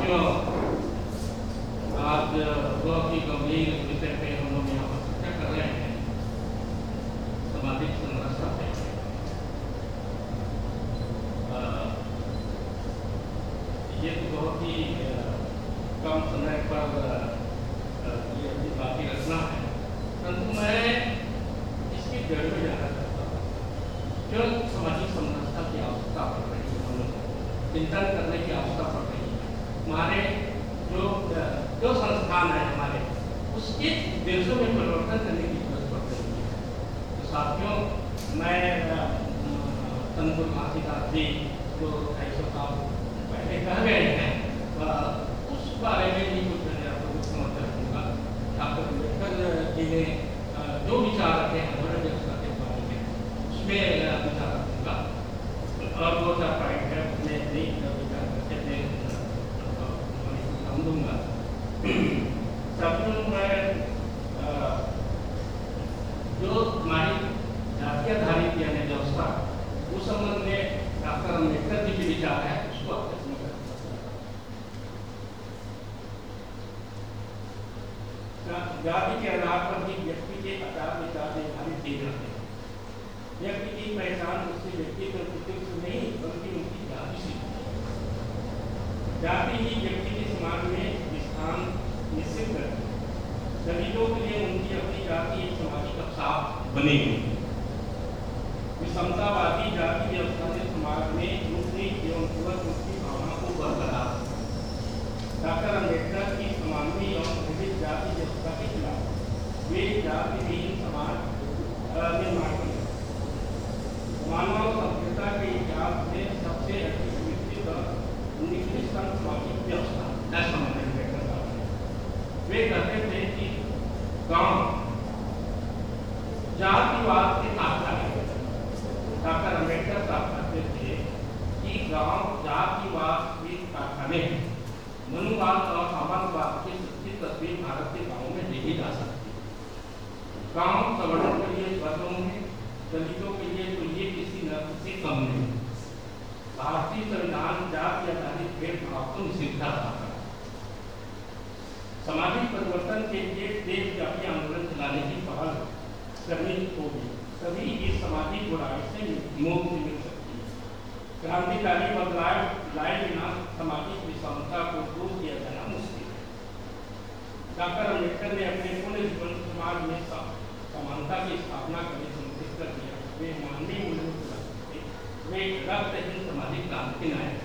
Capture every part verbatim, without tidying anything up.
साथियों, आज बहुत ही गंभीर विषय पे हम लोग यहाँ पर चर्चा कर रहे हैं, सामाजिक संरचना पे। ये तो बहुत ही कम समय पर ये अपनी बातें रखना है, परंतु मैं इसकी जड़ में जाना चाहता हूँ। क्यों सामाजिक संरचना की आवश्यकता पड़ रही है, हम लोग चिंतन करने की आवश्यकता पड़ रही है। हमारे जो जो संस्थान है हमारे, उसके देशों में परिवर्तन करने की जरूरत पड़ रही है। तो साथियों, मैं तनपुर घासीदास जी जो ढाई सौ साल पहले कह गए हैं, उस बारे में भी कुछ मैं आपको कुछ समझ रखूँगा। डॉक्टर अम्बेडकर जी ने जो विचार रखे हैं बड़े व्यवस्था के बारे में, उसमें विचार रखूँगा और दो चार पॉइंट है उसमें नहीं विचार करके मैं दूंगा। साथियों, मैं जो हमारी जातीय आधारित यानी व्यवस्था, उस संबंध में डॉक्टर अम्बेडकर जी के विचार है, उसको आपके समझ जाति के आधार पर ही व्यक्ति के आचार विचार निर्धारित किए जाते हैं। व्यक्ति की पहचान उसके व्यक्तित्व से नहीं बल्कि उनकी जाति से। जाति ही व्यक्ति के समाज में स्थान निश्चित करती है। दलितों के लिए उनकी अपनी जाति एक सामाजिक अवसाद बनेगी। विषमतावादी जाति व्यवस्था ने समाज में मुक्ति एवं पूर्ण की भावना को बरकरार रखा। डॉक्टर अम्बेडकर की समानवी एवं विविध जाति व्यवस्था के खिलाफ वे जाति विहीन समाज निर्माण किया। मानव सभ्यता के इतिहास में सबसे अधिक विकसित निकृष्टतम सामाजिक व्यवस्था ऐसा माना गया। वे कहते थे कि गांव जातिवाद के कारखाने। डॉक्टर अम्बेडकर साहब कहते थे कि गांव जातिवाद के कारखाने हैं। मनुवाद और सामंतवाद की सच्ची तस्वीर भारत के गांवों में देखी जा सकती है। गांव सवर्णों के लिए स्वतंत्र है, दलितों के लिए तो ये किसी न से कम नहीं। भारतीय संविधान जाति आधारित भेदभाव को निषिद्ध करता है। सामाजिक परिवर्तन के लिए देशव्यापी आंदोलन चलाने की पहल करनी होगी, तभी इस सामाजिक बुराई से मुक्ति मिल सकती है। क्रांतिकारी बदलाव लाए बिना सामाजिक विषमता को दूर किया जाना मुश्किल है। डॉक्टर अम्बेडकर ने अपने पूरे जीवन समाज में समानता की स्थापना करने सुनिश्चित कर दिया। वे मानवीय मूल्यों को रखते, वे रक्तहीन सामाजिक क्रांति नायक।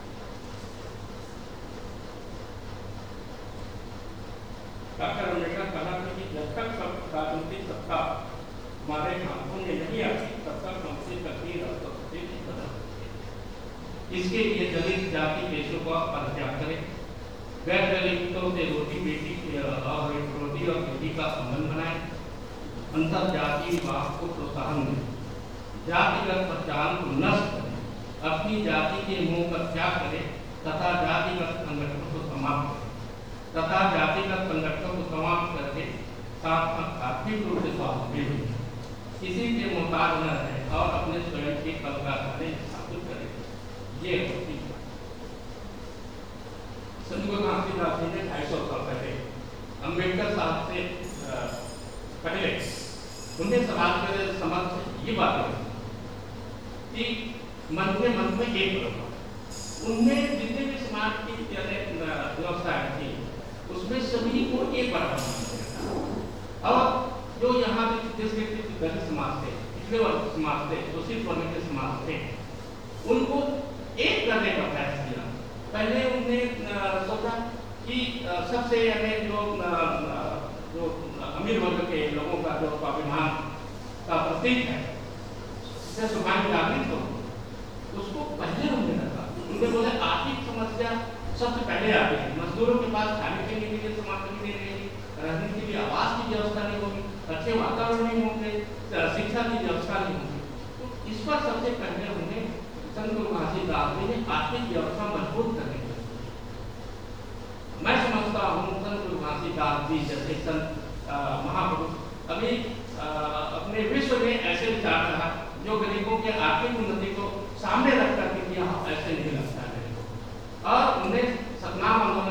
डॉक्टर अम्बेडकर कहना था कि जब तक सब राजनीतिक सत्ता हमारे हाथों में नहीं आती, तब तक हमसे कभी राष्ट्रपति नहीं बदल सकते। इसके लिए दलित जाति देशों का परित्याग करें, गैर दलितों से रोटी बेटी और रोटी और बेटी का संबंध बनाए, अंतर जाति विवाह को प्रोत्साहन दें, जातिगत पहचान को नष्ट करें, अपनी जाति के मुंह पर त्याग करें तथा जातिगत संगठनों को समाप्त करें तथा जातिगत संगठनों को समाप्त करके साथ आर्थिक रूप से स्वावलंबी हो, किसी के मोहताज न रहे और अपने स्वयं के कल कारखाने स्थापित करें। ये होती है। तनपुर घासीदास जी ने ढाई सौ साल पहले अम्बेडकर साहब से पहले उन्हें समाज के समक्ष ये बात रखी कि मन के मन में एक रखा। उनमें जितने भी समाज की व्यवस्थाएं थी, उसमें सभी को एक बराबर और जो यहाँ जिसके दलित समाज थे, पिछड़े वर्ग समाज थे, शोषित वर्ग के समाज थे, उनको एक करने का प्रयास किया। पहले उन्होंने सोचा कि सबसे अनेक जो जो अमीर वर्ग के लोगों का जो स्वाभिमान का प्रतीक है, स्वाभिमान जागृत हो, उसको पहले उन्होंने रखा। उन्होंने बोले आर्थिक समस्या सबसे पहले आती है। मजदूरों के पास खाने पीने के लिए सामग्री नहीं रहेगी, रहने के लिए आवास की व्यवस्था नहीं होगी, अच्छे वातावरण नहीं होंगे, शिक्षा की व्यवस्था नहीं होगी। तो इस पर सबसे पहले उन्हें तनपुर घासीदास जी ने आर्थिक व्यवस्था मजबूत करने की। मैं समझता हूँ तनपुर घासीदास जी जैसे संत महापुरुष अभी आ, अपने विश्व में ऐसे विचार रहा जो गरीबों के आर्थिक उन्नति को सामने रख करके किया, ऐसे नहीं लगता है। और उन्हें सतनाम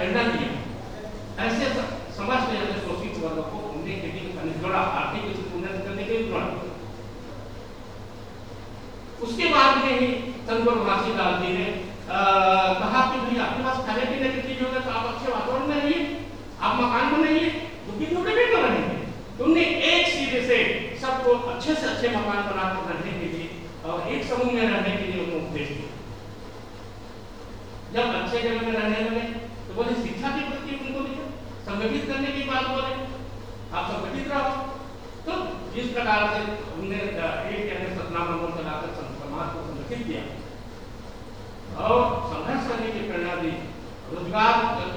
प्रेरणा दिया। ऐसे समाज में ऐसे शोषित वर्गों को उन्हें खेती करने जोड़ा, आर्थिक उन्नति करने के लिए जोड़ा। उसके बाद में ही संत घासीदास जी ने कहा कि भाई आपके पास खाने पीने की चीज होगा तो आप अच्छे वातावरण में रहिए, आप मकान बनाइए, दुखी झोंपड़े में क्यों रहेंगे। तो उन्होंने एक सिरे से सबको अच्छे से अच्छे मकान बनाकर रहने के लिए और एक समूह में रहने के लिए उन्होंने उपदेश दिया। जब अच्छे जगह में रहने लगे तो बोले शिक्षा के प्रति उनको दिया, संगठित करने की बात बोले, आप संगठित रहो। तो जिस प्रकार से उन्होंने एक कहने सतनाम मंगल चलाकर समाज को संगठित किया और संघर्ष करने की प्रेरणा दी, रोजगार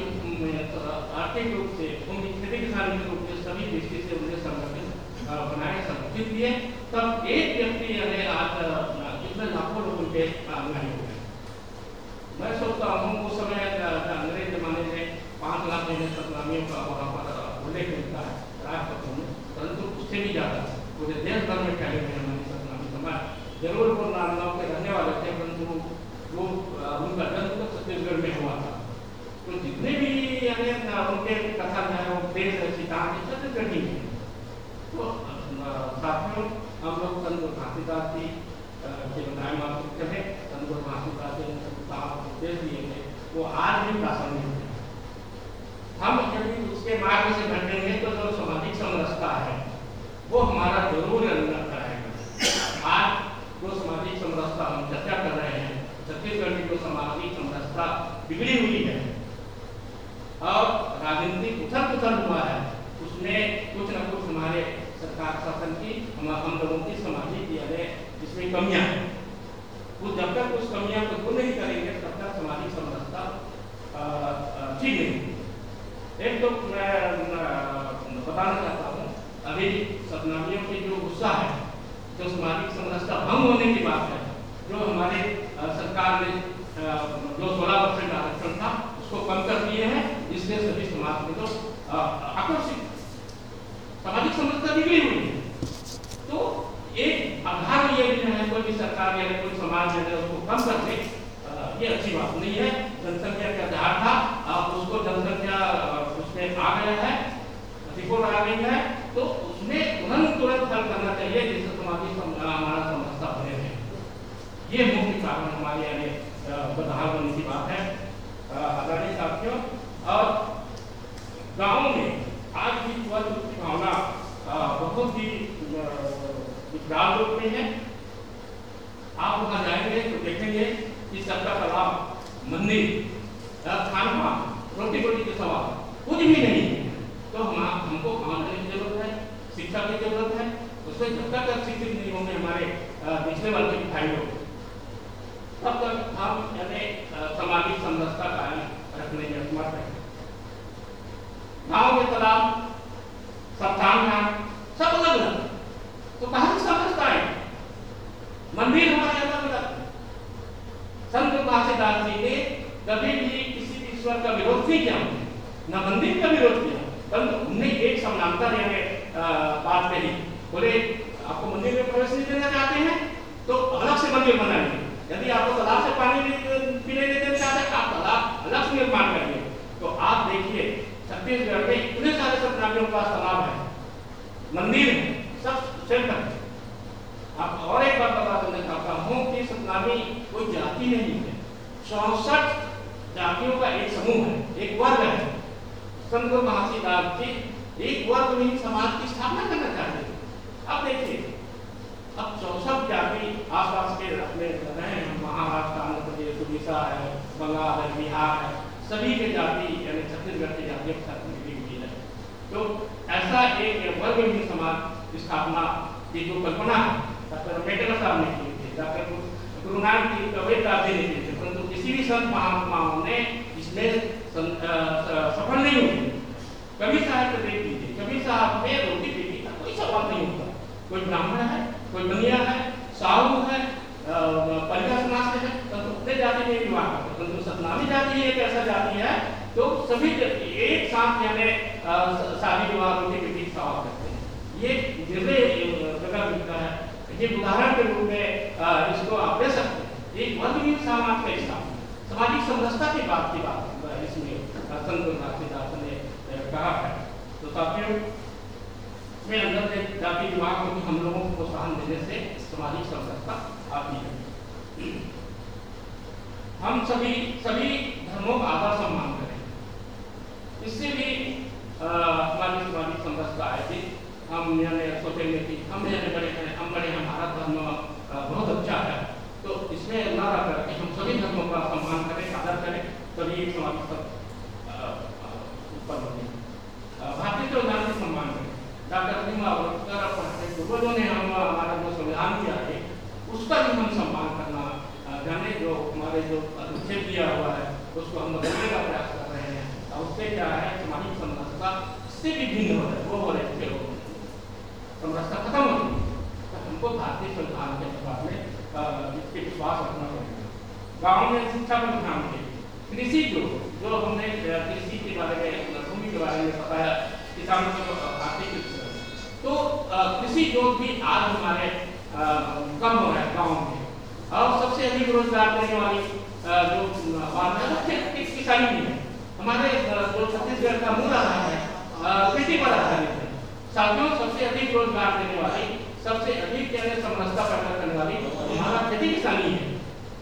आर्थिक रूप से उनकी खेती किसानी के रूप से सभी दृष्टि से उन्हें संगठित बनाए, संगठित किए, तब एक व्यक्ति यानी आज कितने लाखों लोग उनके आंगन हो गए। मैं सोचता हूँ उस समय अंग्रेज जमाने में पाँच लाख महीने सतनामियों का वहाँ पर उल्लेख मिलता है राजपत्रों में, परंतु उससे भी ज्यादा पूरे देश भर में फैले हुए हमारे सतनामी समाज। जरूर वो नांदगांव के रहने वाले थे, परंतु वो उनका जन्म तो छत्तीसगढ़ में हुआ था। तो जितने भी यानी उनके कथा है वो देश सिद्धांत छत्तीसगढ़ ही है। तो साथियों हम लोग संत घासीदास जी के बताए मात्र कहे संत घासीदास जी ने उपदेश दिए थे वो आज भी प्रासंगिक है। हम यदि उसके मार्ग से भटकेंगे तो जो सामाजिक समरसता है वो हमारा जरूर अंदर रहेगा। आज जो सामाजिक समरसता हम चर्चा कर रहे हैं, छत्तीसगढ़ की जो सामाजिक समरसता बिगड़ी हुई है और राजनीतिक उथल पुथल हुआ है, उसमें कुछ न कुछ हमारे सरकार शासन की हम, हम लोगों की सामाजिक यानी इसमें कमियां हैं। वो जब तक उस कमियां को दूर नहीं करेंगे तब तक सामाजिक समरसता ठीक नहीं। एक तो मैं बताना चाहता हूँ, अभी सतनामियों की जो गुस्सा है, जो सामाजिक समरसता भंग होने की बात है, जो हमारे सरकार ने जो सोलह परसेंट आरक्षण था उसको कम कर दिए हैं, जिससे सभी समाज के लोग आकर्षित, सामाजिक समरसता बिगड़ी हुई है। तो एक आधार ये भी है कोई भी सरकार या कोई समाज है उसको कम कर दे, ये अच्छी बात नहीं है। जनसंख्या का आधार था, उसको जनसंख्या उसमें आ गया है, रिपोर्ट आ गई है, तो उसमें तुरंत तुरंत हल करना चाहिए जिससे सामाजिक हमारा समरसता बने रहे। ये मुख्य कारण हमारे यानी बदहाल होने की बात है। आदरणीय साथियों, और गाँव में आज भी स्वच्छ की भावना बहुत ही विकराल रूप में है। आप वहाँ जाएंगे तो देखेंगे कि सबका तालाब, मंदिर, खान पान, रोटी रोटी के सवाल कुछ भी नहीं है। तो हम हमको काम करने की जरूरत है, शिक्षा की जरूरत है। उसमें जब तक शिक्षित नहीं होंगे हमारे पिछले वर्ग के भाई लोग, तब तक हम यानी सामाजिक समरसता कायम रखने में असमर्थ है। गाँव के तालाब, सप्ताह सब अलग अलग, तो कहाँ से समझता है? मंदिर हमारे अलग अलग। संत घासीदास जी ने कभी भी किसी ईश्वर का विरोध नहीं किया, न मंदिर का विरोध किया, परंतु उन्होंने एक समानता यानी बात कही। बोले आपको मंदिर में प्रवेश नहीं देना चाहते हैं तो अलग से मंदिर बनाइए, यदि आपको तालाब से पानी पीने देना चाहते हैं आप तालाब अलग से निर्माण करिए। तो आप देखिए छत्तीसगढ़ में इतने सारे सतनामियों के पास तालाब है, मंदिर है, सब सेंटर है। आप और एक बात बता देना चाहता हूँ कि सतनामी कोई जाति नहीं है, चौसठ जातियों का एक समूह है, एक वर्ग है। संत घासीदास जी एक वर्ग में समाज की स्थापना करना चाहते थे। अब देखिए अब चौसठ जाति आसपास के अपने रहे हैं, महाराष्ट्र, आंध्र प्रदेश, उड़ीसा है, बंगाल है, बिहार है, सभी के जाति यानी छत्तीसगढ़ की जातियों के साथ मिली हुई है। तो ऐसा एक वर्ग में समाज की स्थापना की जो कल्पना है डॉक्टर अम्बेडकर साहब ने की थी, डॉक्टर गुरु नानक की कबीरदास जी ने की थी, परंतु किसी भी संत महात्माओं ने इसमें सफल नहीं हुई। कबीर साहब को देख लीजिए, कबीर साहब में रोटी पीटी का कोई सवाल नहीं होता। कोई ब्राह्मण है, कोई बनिया है, साहू है, परिवार समाज से है, तो अपने जाति में विवाह करते, परंतु सतनामी जाति एक ऐसा जाति है तो सभी एक साथ यानी शादी विवाह रोटी पीटी सवाल करते हैं। ये निर्णय जगह मिलता है, ये उदाहरण के रूप में इसको आप दे सकते हैं। एक वर्ग में समाज का हिस्सा, सामाजिक समरसता की बात की बात इसमें संत तुलसीदास ने कहा है। तो साथियों, में अंदर से जाति विभाग को हम लोगों को प्रोत्साहन देने से सामाजिक समरसता आती है। हम सभी सभी धर्मों का आदर सम्मान करें, इससे भी हमारी सामाजिक समरसता आएगी। हम यानी सोचेंगे कि हम यानी बड़े हैं, हम बड़े हमारा धर्म बहुत अच्छा है, तो इसमें ना रह करके हम सभी धर्मों का सम्मान करें, आदर करें, तभी सामाजिक उत्पन्न होगी। भारतीय संविधान के सम्मान करें। डॉक्टर भीमराव अम्बेडकर अपने पूर्वजों ने हम हमारा जो संविधान किया है उसका भी हम सम्मान करना जाने। जो हमारे जो अनुच्छेद दिया हुआ है उसको हम बदलने का प्रयास कर रहे हैं, और उससे क्या है सामाजिक समरसता इससे भी भिन्न हो रहे वो हो रहे थे लोग समरसता खत्म हो रही है। तो हमको भारतीय संविधान के बारे में इसके विश्वास रखना पड़ेगा। गाँव में शिक्षा पर ध्यान दें। कृषि जो जो हमने कृषि के बारे में भूमि के बारे में बताया, किसानों को आर्थिक, तो कृषि जो भी आज हमारे कम हो रहा है गाँव में, और सबसे अधिक रोजगार देने वाली जो बात है किसानी में है। हमारे जो छत्तीसगढ़ का मूल आधार है कृषि पर आधारित है। साथियों, सबसे अधिक रोजगार देने वाली, सबसे अधिक यानी समरसता पैदा करने वाली हमारा खेती किसानी है।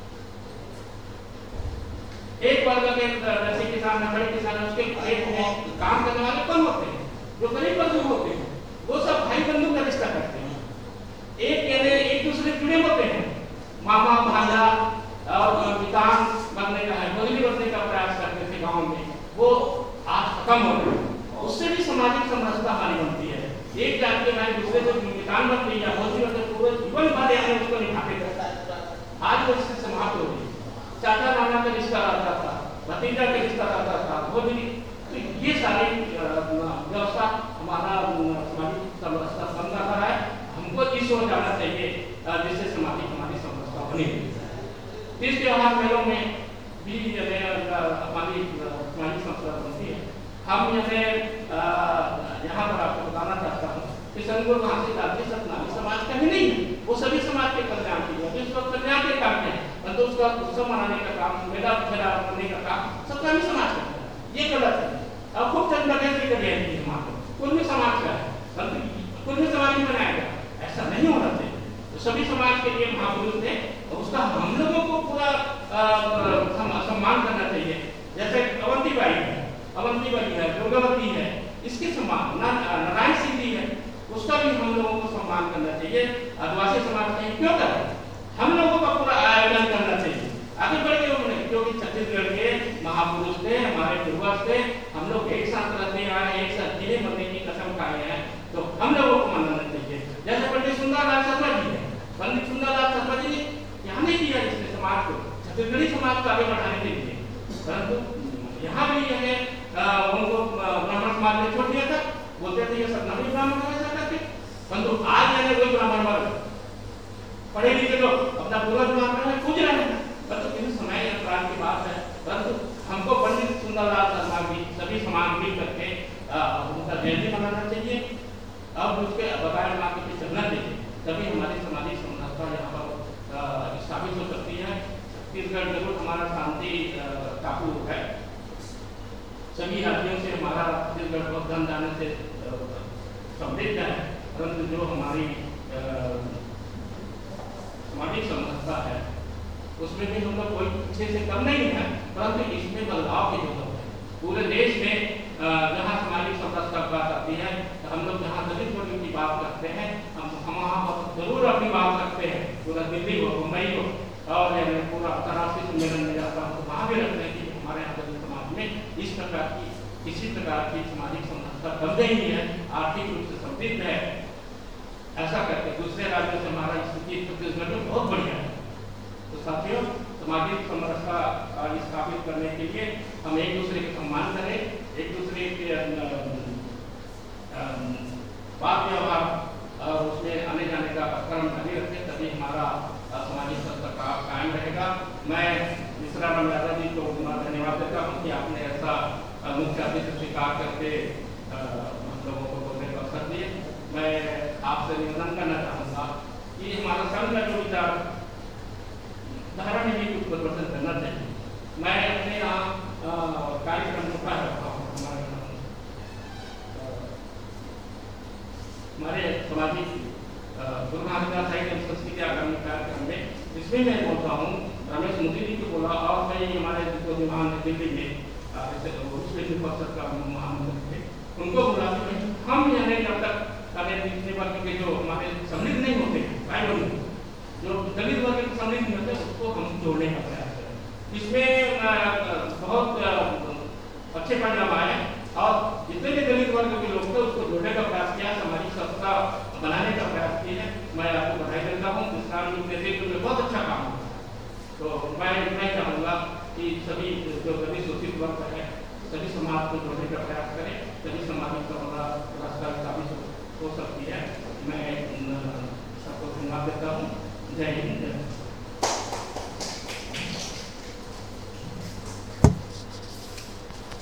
एक वर्ग के जैसे किसान है, बड़े किसान है, उसके खेत में काम करने वाले कम होते हैं, जो गरीब बंधु होते हैं वो सब भाई बंधु का रिश्ता करते हैं, एक कहने एक दूसरे जुड़े होते हैं, मामा भांजा और विधान बनने का है, बदली बनने का प्रयास करते थे गाँव में, वो आज खत्म हो गए। उससे भी सामाजिक समरसता हानि बनती है। एक जात के भाई दूसरे से विधान बन गई या बदली बनते पूरे जीवन भर यानी उसको निभाते थे, आज वो इससे समाप्त हो गई। चाचा नाना का रिश्ता रहता था, भतीजा का रिश्ता रहता था, वो भी, तो ये सारी व्यवस्था हमारा सामाजिक समरसता बन रहा है। हमको इस ओर जाना चाहिए जिससे सामाजिक हमारी समरसता बनी। इस त्योहार मेलों में भी हमारी सामाजिक समरसता बनती है। हम यह यहाँ पर आपको बताना चाहता हूँ कि संगुर घासीदास सतनामी समाज का ही नहीं है, वो सभी समाज के कल्याण के लिए जिस वक्त कल्याण के काम है, तो उसका उत्सव मनाने का काम, मेला फेरा करने का काम सतनामी समाज का है। ये गलत है। अब खूब चंद बगैर की करिए कुल समाज का है, कुल समाज में बनाया गया, ऐसा नहीं होना चाहिए। तो सभी समाज के लिए महापुरुष थे, उसका हम लोगों को पूरा सम्मान करना चाहिए। जैसे अवंतीबाई है, अवंतीबाई है, दुर्गावती है, इसके सम्मान नारायण सिंह जी है, उसका भी हम लोगों को सम्मान करना चाहिए। आदिवासी समाज का क्यों करें, हम लोगों का पूरा आयोजन करना चाहिए। आगे बढ़ के उन्होंने, क्योंकि छत्तीसगढ़ के महापुरुष थे, हमारे पूर्वज थे, हम लोग एक साथ रहते हैं, एक साथ जीने मरने की कसम खाए हैं, तो हम लोगों को मानना चाहिए। जैसे पंडित सुंदरलाल शर्मा जी है, पंडित सुंदरलाल शर्मा जी ने यहाँ नहीं किया जिसने समाज को, छत्तीसगढ़ी समाज को आगे बढ़ाने के लिए, परंतु यहाँ भी यह उनको ब्राह्मण समाज ने छोड़ दिया था, बोलते थे ये सतनामी ब्राह्मण है ऐसा करके, परंतु आज यानी कोई ब्राह्मण वर्ग पढ़े लिखे लोग अपना पूरा ब्राह्मण में पूज रहे हैं, परंतु किसी समय अंतराल की बात है। परंतु हमको पंडित सुंदरलाल शर्मा भी सभी समाज मिल करके उनका जयंती मनाना चाहिए, अब उसके बताए मार्ग पे चलना चाहिए, तभी हमारी सामाजिक समरसता यहाँ पर स्थापित हो सकती है। छत्तीसगढ़ जरूर हमारा शांति टापू है, सभी राज्यों से हमारा छत्तीसगढ़ बहुत धन जाने से समृद्ध है, परंतु जो हमारी सामाजिक समरसता है उसमें भी हम लोग कोई पीछे से कम नहीं है, परंतु इसमें बदलाव की जरूरत है। पूरे देश में जहाँ सामाजिक समरसता की बात आती है, तो हम लोग जहाँ दलित वर्ग की बात करते हैं, हम हम वहाँ पर जरूर अपनी बात रखते हैं, पूरा दिल्ली हो, मुंबई हो, और पूरा अंतर्राष्ट्रीय सम्मेलन में जाता हूँ तो वहाँ भी रखते हैं कि हमारे यहाँ दलित समाज में इस प्रकार की किसी प्रकार की सामाजिक समरसता बन गई है, आर्थिक रूप से समृद्ध है, ऐसा करके दूसरे राज्यों से हमारा स्थिति छत्तीसगढ़ में बहुत बढ़िया है। तो साथियों, सामाजिक समरसता स्थापित करने के लिए हम एक दूसरे का सम्मान करें, एक दूसरे के बात व्यवहार और उसमें आने जाने का क्रम जारी रखें, तभी हमारा सामाजिक समरसता कायम रहेगा। मैं मिश्रा यादव जी को धन्यवाद देता हूँ कि आपने ऐसा मुख्य अतिथि स्वीकार करके हम लोगों को बोलने का अवसर दिए। मैं आपसे निवेदन करना चाहूँगा कि हमारा संघ का जो विचार धारा में भी कुछ परिवर्तन करना चाहिए। मैं अपने यहाँ अ, कार्यक्रम होता है हमारे अ, हमारे सामाजिक अ, गुरु महाराज साहित्य एवं संस्कृति आगामी कार्यक्रम में, जिसमें मैं बोलता हूँ रमेश मुखी जी को बोला और कई हमारे जो विमान है दिल्ली में अ, जैसे विश्व परिषद का महामंत्री थे, उनको बोला कि हम यानी जब तक सारे पिछले वर्ग के जो हमारे सम्मिलित नहीं होते भाई बंधु, जो दलित वर्ग के सम्मिलित नहीं होते, उसको हम जोड़ने का प्रयास करें। इसमें अ, बहुत अ, अच्छे परिणाम आए और जितने भी दलित वर्ग के लोग थे उसको जोड़ने का प्रयास किया, सामाजिक संस्था बनाने का प्रयास किया है। मैं आपको बधाई देता हूँ, इस काम के नेतृत्व में बहुत अच्छा काम हुआ। तो मैं मैं चाहूँगा कि सभी जो दलित शोषित वर्ग है, सभी समाज को जोड़ने का प्रयास करें, सभी सामाजिक रास्ता